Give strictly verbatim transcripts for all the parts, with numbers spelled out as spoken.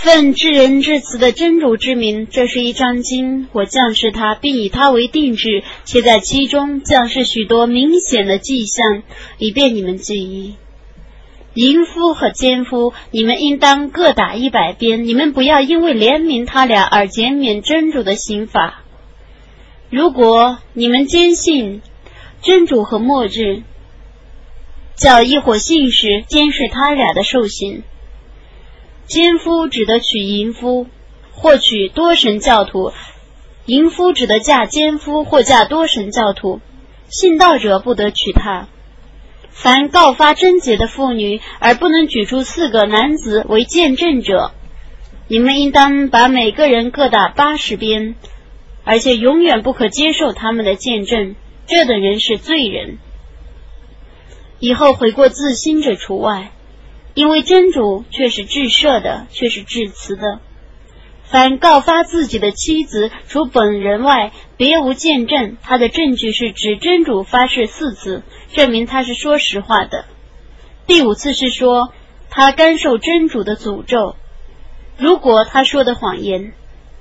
奉至仁至慈的真主之名，这是一章经，我降示它，并以它为定制，且在其中降示许多明显的迹象，以便你们记忆。淫夫和奸夫，你们应当各打一百鞭，你们不要因为怜悯他俩而减免真主的刑罚。如果你们坚信真主和末日，叫一伙信使监视他俩的受刑。奸夫只得娶淫夫，或娶多神教徒；淫夫只得嫁奸夫，或嫁多神教徒。信道者不得娶她。凡告发贞洁的妇女，而不能举出四个男子为见证者，你们应当把每个人各打八十鞭，而且永远不可接受他们的见证，这等人是罪人。以后悔过自新者除外，因为真主却是至赦的，却是至慈的。凡告发自己的妻子，除本人外别无见证，他的证据是指真主发誓四次，证明他是说实话的。第五次是说他甘受真主的诅咒，如果他说的谎言，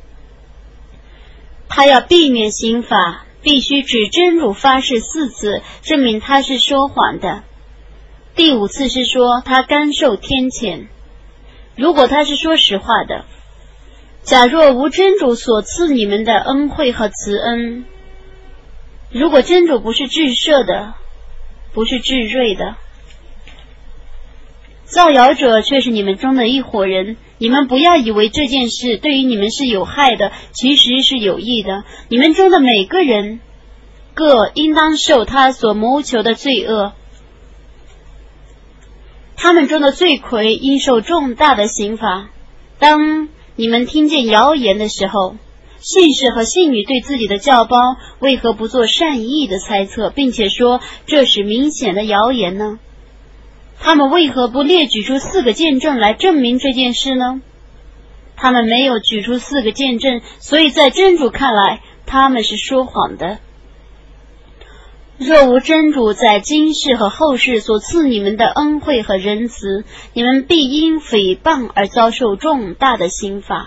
他要避免刑罚，必须指真主发誓四次，证明他是说谎的。第五次是说他甘受天谴，如果他是说实话的。假若无真主所赐你们的恩惠和慈恩，如果真主不是至赦的，不是至睿的，造谣者却是你们中的一伙人，你们不要以为这件事对于你们是有害的，其实是有益的。你们中的每个人各应当受他所谋求的罪恶，他们中的罪魁应受重大的刑罚。当你们听见谣言的时候，信士和信女对自己的教胞为何不做善意的猜测，并且说这是明显的谣言呢？他们为何不列举出四个见证来证明这件事呢？他们没有举出四个见证，所以在真主看来，他们是说谎的。若无真主在今世和后世所赐你们的恩惠和仁慈，你们必因诽谤而遭受重大的刑罚。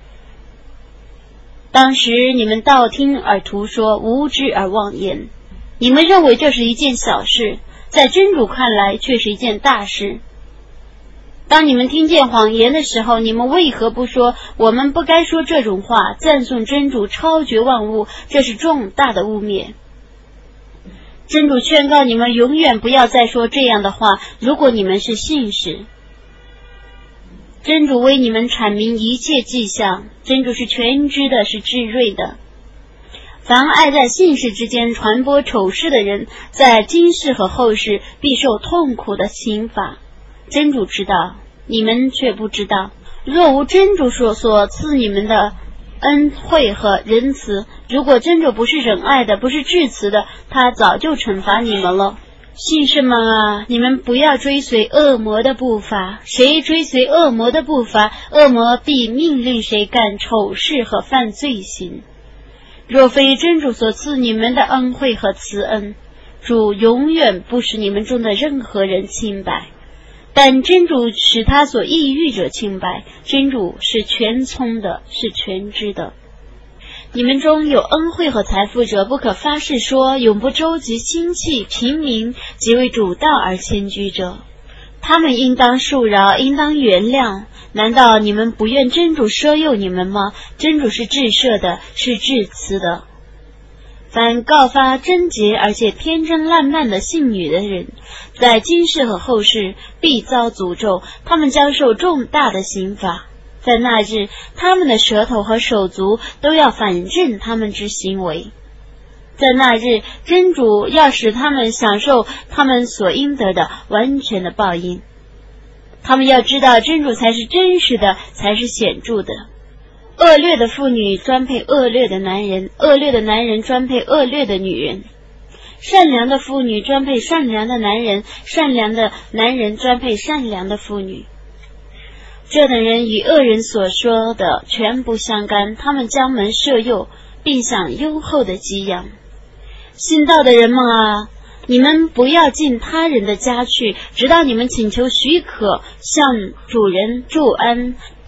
当时你们道听而途说，无知而妄言，你们认为这是一件小事，在真主看来却是一件大事。当你们听见谎言的时候，你们为何不说我们不该说这种话，赞颂真主超绝万物，这是重大的污蔑。真主劝告你们永远不要再说这样的话，如果你们是信士。真主为你们阐明一切迹象，真主是全知的，是至睿的。凡爱在信士之间传播丑事的人，在今世和后世必受痛苦的刑罚。真主知道，你们却不知道。若无真主所所赐你们的恩惠和仁慈，如果真主不是仁爱的，不是至慈的，他早就惩罚你们了。信士们啊，你们不要追随恶魔的步伐，谁追随恶魔的步伐，恶魔必命令谁干丑事和犯罪行。若非真主所赐你们的恩惠和慈恩，主永远不使你们中的任何人清白，但真主使他所抑郁者清白，真主是全聪的，是全知的。你们中有恩惠和财富者，不可发誓说永不周济亲戚、平民及为主道而迁居者，他们应当恕饶，应当原谅。难道你们不愿真主赦宥你们吗？真主是至赦的，是至慈的。凡告发贞洁而且天真烂漫的信女的人，在今世和后世必遭诅咒，他们将受重大的刑罚。在那日，他们的舌头和手足都要反证他们之行为。在那日，真主要使他们享受他们所应得的完全的报应。他们要知道，真主才是真实的，才是显著的。恶劣的妇女专配恶劣的男人，恶劣的男人专配恶劣的女人。善良的妇女专配善良的男人，善良的男人专配善良的妇女。这等人与恶人所说的全不相干，他们将门设诱，并享优厚的给养。信道的人们啊，你们不要进他人的家去，直到你们请求许可，向主人祝安，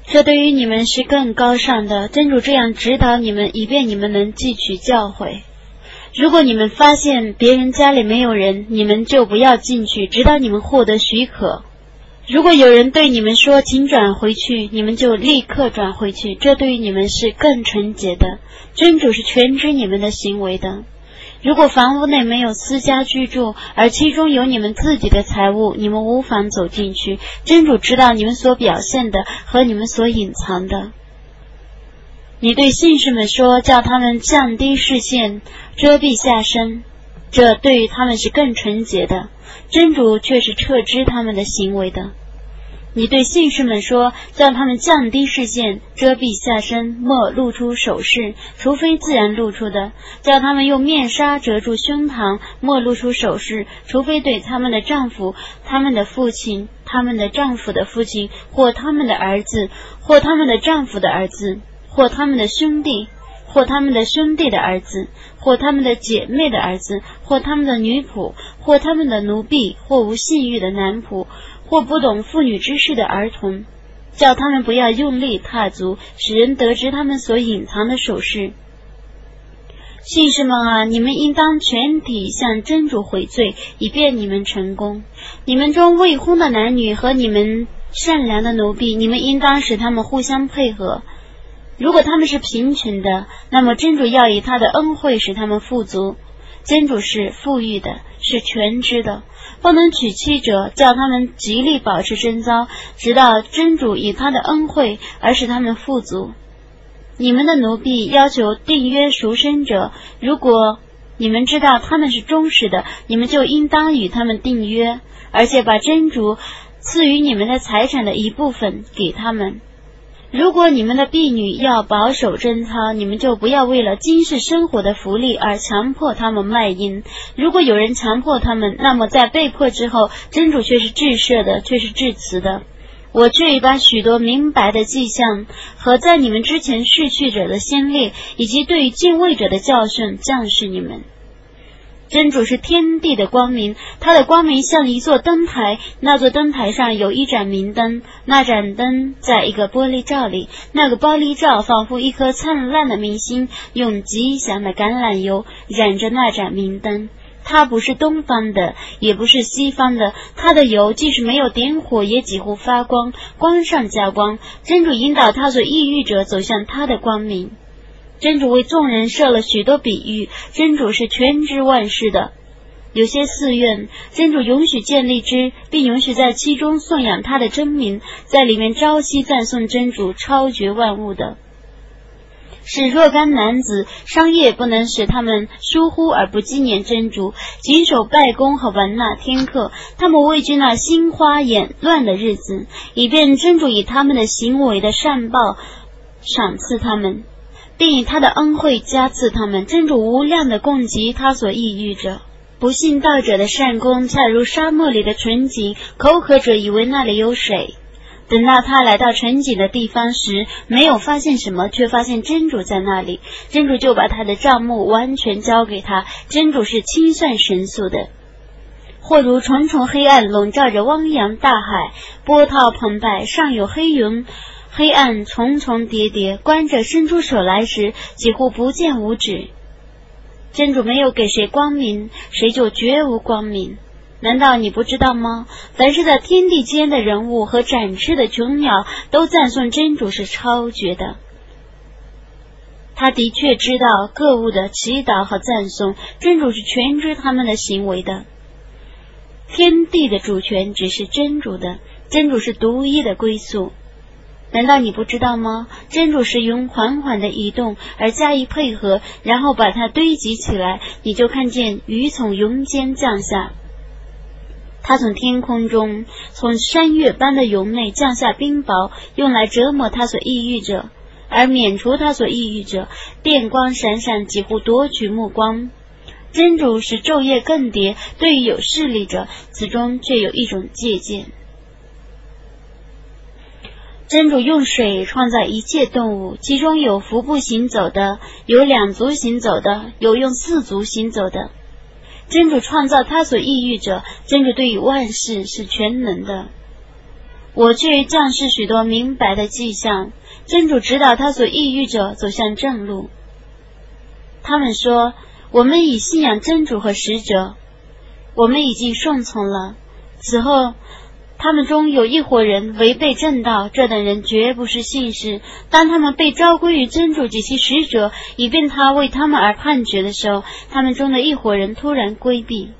这对于你们是更高尚的。真主这样指导你们，以便你们能汲取教诲。如果你们发现别人家里没有人，你们就不要进去，直到你们获得许可。如果有人对你们说请转回去，你们就立刻转回去，这对于你们是更纯洁的。真主是全知你们的行为的。如果房屋内没有私家居住，而其中有你们自己的财物，你们无妨走进去。真主知道你们所表现的和你们所隐藏的。你对信士们说，叫他们降低视线，遮蔽下身，这对于他们是更纯洁的。真主却是彻知他们的行为的。你对信士们说，叫他们降低视线，遮蔽下身，莫露出首饰，除非自然露出的；叫他们用面纱遮住胸膛，莫露出首饰，除非对他们的丈夫、他们的父亲、他们的丈夫的父亲，或他们的儿子，或他们的丈夫的儿子，或他们的兄弟，或他们的兄弟的儿子，或他们的姐妹的儿子，或他们的女仆，或他们的奴婢，或无性欲的男仆，或不懂妇女之事的儿童，叫他们不要用力踏足，使人得知他们所隐藏的首饰。信士们啊，你们应当全体向真主悔罪，以便你们成功。你们中未婚的男女和你们善良的奴婢，你们应当使他们互相配合。如果他们是贫穷的，那么真主要以他的恩惠使他们富足。真主是富裕的，是全知的。不能娶妻者，叫他们极力保持贞操，直到真主以他的恩惠而使他们富足。你们的奴婢要求订约赎身者，如果你们知道他们是忠实的，你们就应当与他们订约，而且把真主赐予你们的财产的一部分给他们。如果你们的婢女要保守贞操，你们就不要为了今世生活的福利而强迫他们卖淫。如果有人强迫他们，那么在被迫之后，真主却是至赦的，却是至慈的。我却已把许多明白的迹象和在你们之前逝去者的先例，以及对于敬畏者的教训降示你们。真主是天地的光明，他的光明像一座灯台，那座灯台上有一盏明灯，那盏灯在一个玻璃罩里，那个玻璃罩仿佛一颗灿烂的明星，用吉祥的橄榄油染着那盏明灯。它不是东方的，也不是西方的，它的油即使没有点火，也几乎发光，光上加光。真主引导他所抑郁者走向他的光明。真主为众人设了许多比喻，真主是全知万事的。有些寺院，真主允许建立之，并允许在其中颂扬他的真名，在里面朝夕赞颂真主超绝万物的。使若干男子商业不能使他们疏忽而不纪念真主，谨守拜功和玩纳天课，他们畏惧那心花眼乱的日子，以便真主以他们的行为的善报赏赐他们，并以他的恩惠加赐他们。真主无量的供给他所抑郁者。不信道者的善功恰如沙漠里的纯井，口渴者以为那里有水。等到他来到纯井的地方时，没有发现什么，却发现真主在那里。真主就把他的账目完全交给他。真主是清算神速的。或如重重黑暗笼罩着汪洋大海，波涛澎湃，上有黑云，黑暗重重叠叠，观者伸出手来时，几乎不见五指。真主没有给谁光明，谁就绝无光明。难道你不知道吗？凡是在天地间的人物和展翅的群鸟，都赞颂真主是超绝的。他的确知道各物的祈祷和赞颂，真主是全知他们的行为的。天地的主权只是真主的，真主是独一的归宿。难道你不知道吗？真主是用缓缓的移动而加以配合，然后把它堆积起来，你就看见雨从云间降下。他从天空中，从山岳般的云内降下冰雹，用来折磨他所抑郁者，而免除他所抑郁者。电光闪闪，几乎夺取目光。真主使昼夜更迭，对于有势力者，此中却有一种借鉴。真主用水创造一切动物，其中有伏步行走的，有两足行走的，有用四足行走的。真主创造他所抑郁者，真主对于万事是全能的。 我却降示许多明白的迹象，真主指导他所抑郁者走向正路。他们说，我们已信仰真主和使者，我们已经顺从了。此后他们中有一伙人违背正道，这等人绝不是信士。当他们被召归于真主及其使者，以便他为他们而判决的时候，他们中的一伙人突然规避。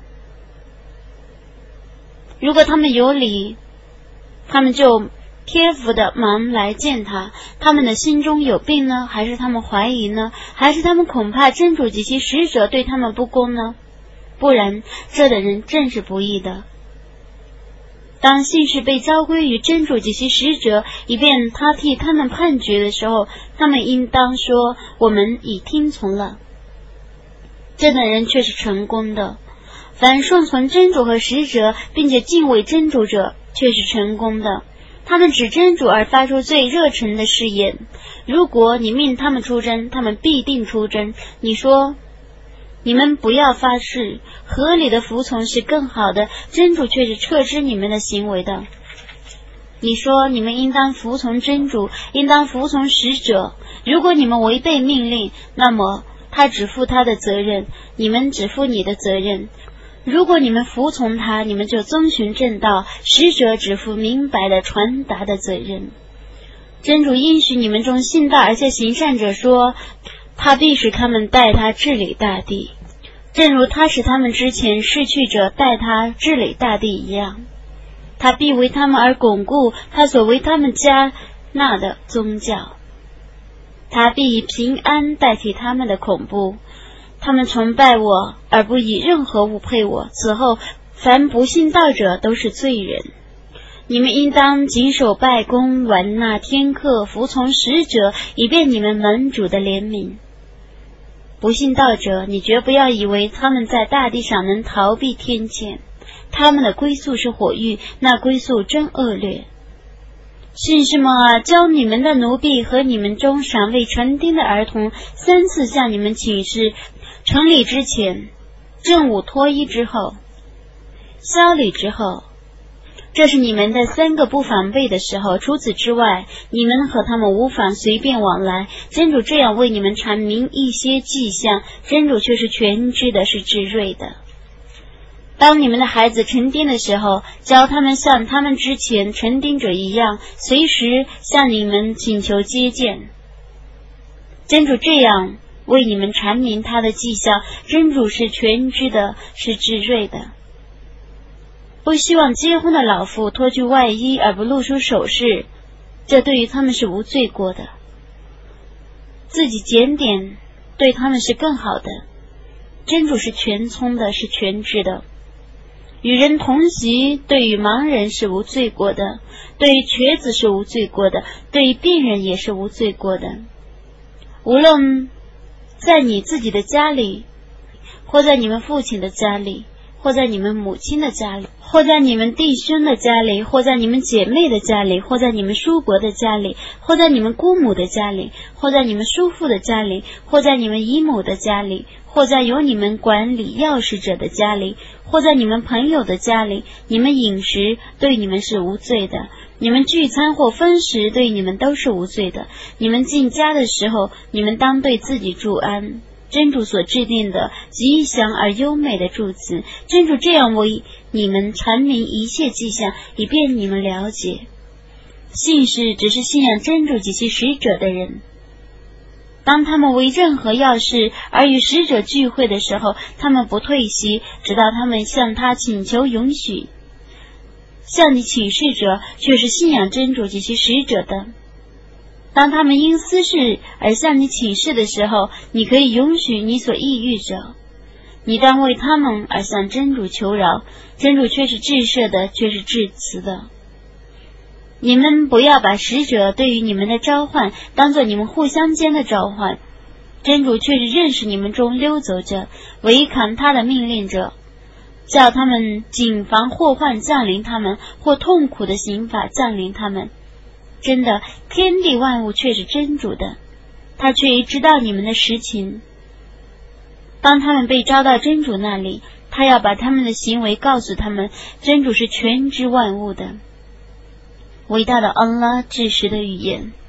如果他们有理，他们就贴服的忙来见他。他们的心中有病呢，还是他们怀疑呢，还是他们恐怕真主及其使者对他们不公呢？不然，这等人正是不义的。当信士被召归于真主及其使者，以便他替他们判决的时候，他们应当说，我们已听从了。这等人却是成功的。凡顺从真主和使者，并且敬畏真主者，却是成功的。他们指真主而发出最热诚的誓言。如果你命他们出征，他们必定出征。你说，你们不要发誓，合理的服从是更好的，真主却是撤知你们的行为的。你说，你们应当服从真主，应当服从使者。如果你们违背命令，那么他只负他的责任，你们只负你的责任。如果你们服从他，你们就遵循正道，使者只负明白的传达的责任。真主应许你们中信道而且行善者说，他必使他们带他治理大地，正如他使他们之前逝去者带他治理大地一样。他必为他们而巩固他所为他们加纳的宗教，他必以平安代替他们的恐怖。他们崇拜我，而不以任何物配我。此后，凡不信道者都是罪人。你们应当谨守拜功，玩纳天课，服从使者，以便你们蒙主的怜悯。不信道者，你绝不要以为他们在大地上能逃避天谴，他们的归宿是火狱，那归宿真恶劣。信士们啊，教你们的奴婢和你们中尚未成丁的儿童三次向你们请示，成礼之前，正午脱衣之后，宵礼之后，这是你们的三个不防备的时候。除此之外，你们和他们无法随便往来。真主这样为你们阐明一些迹象，真主却是全知的，是至睿的。当你们的孩子成丁的时候，教他们像他们之前成丁者一样，随时向你们请求接见。真主这样为你们阐明他的迹象，真主是全知的，是至睿的。不希望结婚的老妇脱去外衣而不露出首饰，这对于他们是无罪过的。自己检点对他们是更好的。真主是全聪的，是全知的。与人同席对于盲人是无罪过的，对于瘸子是无罪过的，对于病人也是无罪过的。无论在你自己的家里，或在你们父亲的家里，或在你们母亲的家里，或在你们弟兄的家里，或在你们姐妹的家里，或在你们叔伯的家里，或在你们姑母的家里，或在你们叔父的家里，或在你们姨母的家里，或在由你们管理钥匙者的家里，或在你们朋友的家里，你们饮食对你们是无罪的，你们聚餐或分食对你们都是无罪的。你们进家的时候，你们当对自己祝安。真主所制定的吉祥而优美的祝词，真主这样为你们阐明一切迹象，以便你们了解。信士只是信仰真主及其使者的人，当他们为任何要事而与使者聚会的时候，他们不退席，直到他们向他请求允许。向你请示者却是信仰真主及其使者的。当他们因私事而向你请示的时候，你可以允许你所抑郁者，你当为他们而向真主求饶，真主却是至赦的，却是至慈的。你们不要把使者对于你们的召唤当作你们互相间的召唤，真主却是认识你们中溜走着违抗他的命令者，叫他们谨防祸患降临他们，或痛苦的刑罚降临他们。真的，天地万物却是真主的，他却已知道你们的实情。当他们被招到真主那里，他要把他们的行为告诉他们，真主是全知万物的。 伟大的安拉至实的语言。